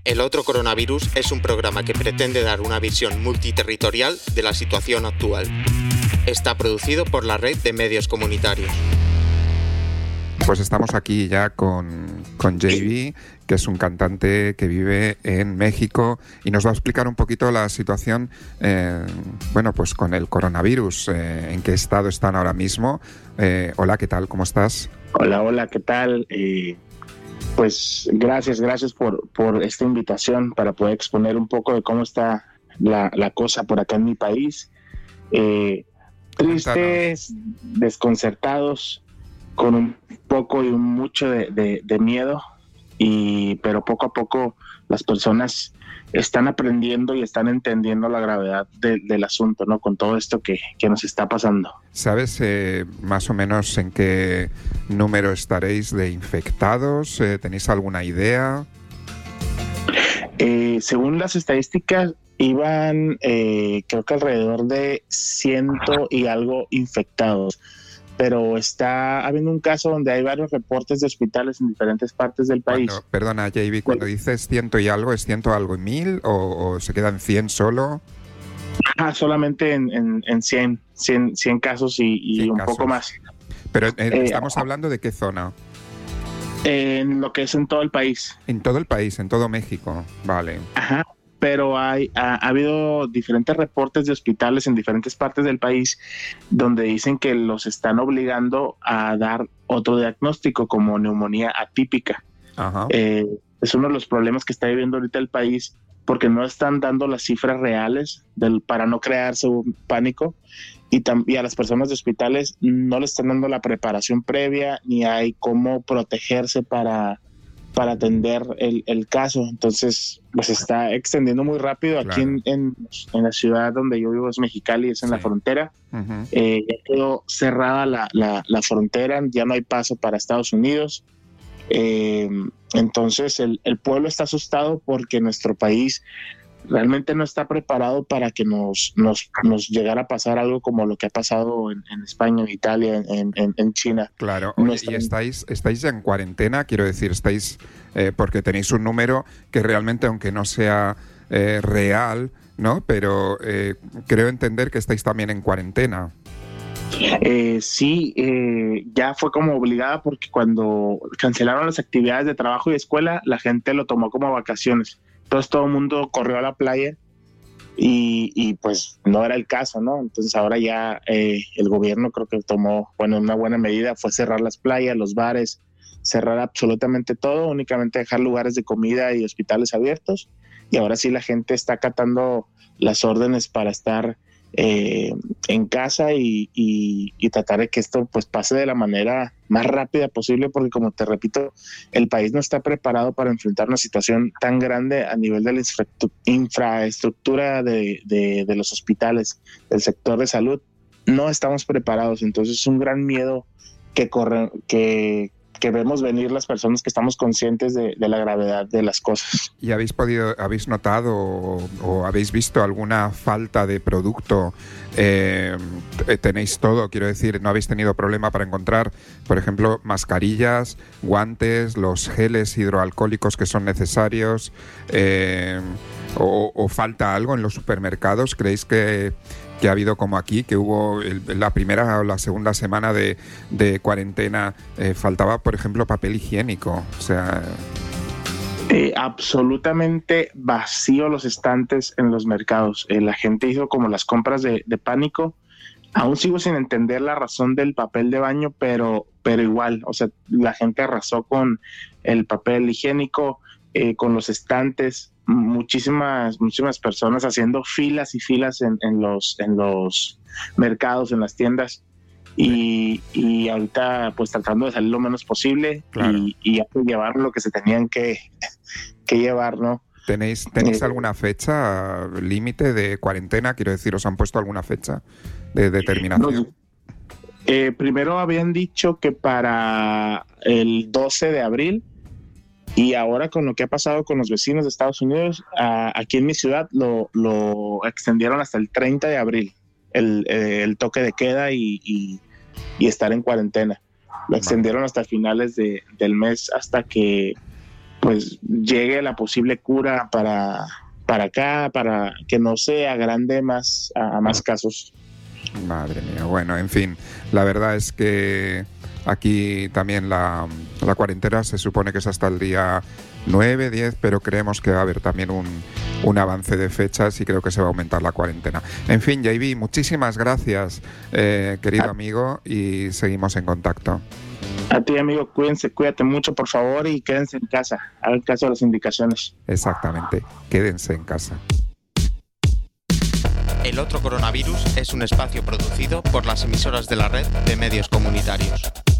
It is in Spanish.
El otro coronavirus es un programa que pretende dar una visión multiterritorial de la situación actual. Está producido por la Red de Medios Comunitarios. Pues estamos aquí ya con JB, que es un cantante que vive en México y nos va a explicar un poquito la situación, pues con el coronavirus, en qué estado están ahora mismo. Hola, ¿qué tal? ¿Cómo estás? Hola, ¿qué tal? Pues gracias por esta invitación para poder exponer un poco de cómo está la cosa por acá en mi país. Tristes, desconcertados, con un poco y mucho de miedo, pero poco a poco las personas están aprendiendo y están entendiendo la gravedad del asunto, ¿no? Con todo esto que nos está pasando. ¿Sabes más o menos en qué número estaréis de infectados? ¿Tenéis alguna idea? Según las estadísticas, iban creo que alrededor de 100 y algo infectados. Pero está habiendo un caso donde hay varios reportes de hospitales en diferentes partes del país. Perdona, JB, cuando dices 100 y algo, ¿es 100 algo y 1000 o se quedan 100 solo? Solamente en 100 casos y un poco más. Pero estamos hablando de qué zona. En lo que es en todo el país. En todo el país, en todo México, vale. Ajá. Pero ha habido diferentes reportes de hospitales en diferentes partes del país donde dicen que los están obligando a dar otro diagnóstico como neumonía atípica. Ajá. Es uno de los problemas que está viviendo ahorita el país porque no están dando las cifras reales para no crearse un pánico y a las personas de hospitales no le están dando la preparación previa ni hay cómo protegerse para atender el caso. Entonces pues está extendiendo muy rápido. Claro. Aquí en la ciudad donde yo vivo es Mexicali, es en la frontera. Uh-huh. Ya quedó cerrada la frontera, ya no hay paso para Estados Unidos. Entonces el pueblo está asustado porque nuestro país realmente no está preparado para que nos llegara a pasar algo como lo que ha pasado en España, en Italia, en China. Claro, y estáis ya en cuarentena, quiero decir, estáis porque tenéis un número que realmente, aunque no sea real, ¿no? Pero creo entender que estáis también en cuarentena. Sí, ya fue como obligada porque cuando cancelaron las actividades de trabajo y escuela, la gente lo tomó como vacaciones. Entonces todo el mundo corrió a la playa y pues no era el caso, ¿no? Entonces ahora ya el gobierno creo que tomó, una buena medida fue cerrar las playas, los bares, cerrar absolutamente todo, únicamente dejar lugares de comida y hospitales abiertos. Y ahora sí la gente está acatando las órdenes para estar en casa y tratar de que esto pues pase de la manera más rápida posible, porque como te repito, el país no está preparado para enfrentar una situación tan grande a nivel de la infraestructura de los hospitales, del sector de salud. No estamos preparados, entonces es un gran miedo que vemos venir las personas que estamos conscientes de la gravedad de las cosas. ¿Y habéis notado o habéis visto alguna falta de producto? Tenéis todo, quiero decir, no habéis tenido problema para encontrar, por ejemplo, mascarillas, guantes, los geles hidroalcohólicos que son necesarios, o falta algo en los supermercados. ¿Creéis que ha habido como aquí, que hubo la primera o la segunda semana de cuarentena, faltaba, por ejemplo, papel higiénico? O sea... absolutamente vacío los estantes en los mercados. La gente hizo como las compras de pánico. Aún sigo sin entender la razón del papel de baño, pero igual, o sea, la gente arrasó con el papel higiénico, con los estantes. Muchísimas personas haciendo filas y filas en los mercados, en las tiendas, y ahorita pues tratando de salir lo menos posible. Claro. y llevar lo que se tenían que llevar, ¿no? ¿Tenéis alguna fecha límite de cuarentena? Quiero decir, ¿os han puesto alguna fecha de determinación? Primero habían dicho que para el 12 de abril, y ahora con lo que ha pasado con los vecinos de Estados Unidos, aquí en mi ciudad lo extendieron hasta el 30 de abril, el toque de queda y estar en cuarentena. Lo extendieron hasta finales del mes, hasta que pues llegue la posible cura para acá, para que no se agrande más a más casos. Madre mía, bueno, en fin, la verdad es que aquí también la cuarentena se supone que es hasta el día 9, 10, pero creemos que va a haber también un avance de fechas y creo que se va a aumentar la cuarentena. En fin, JB, muchísimas gracias, querido amigo, y seguimos en contacto. A ti, amigo, cuídate mucho, por favor, y quédense en casa, hagan caso de las indicaciones. Exactamente, quédense en casa. El otro coronavirus es un espacio producido por las emisoras de la red de medios comunitarios.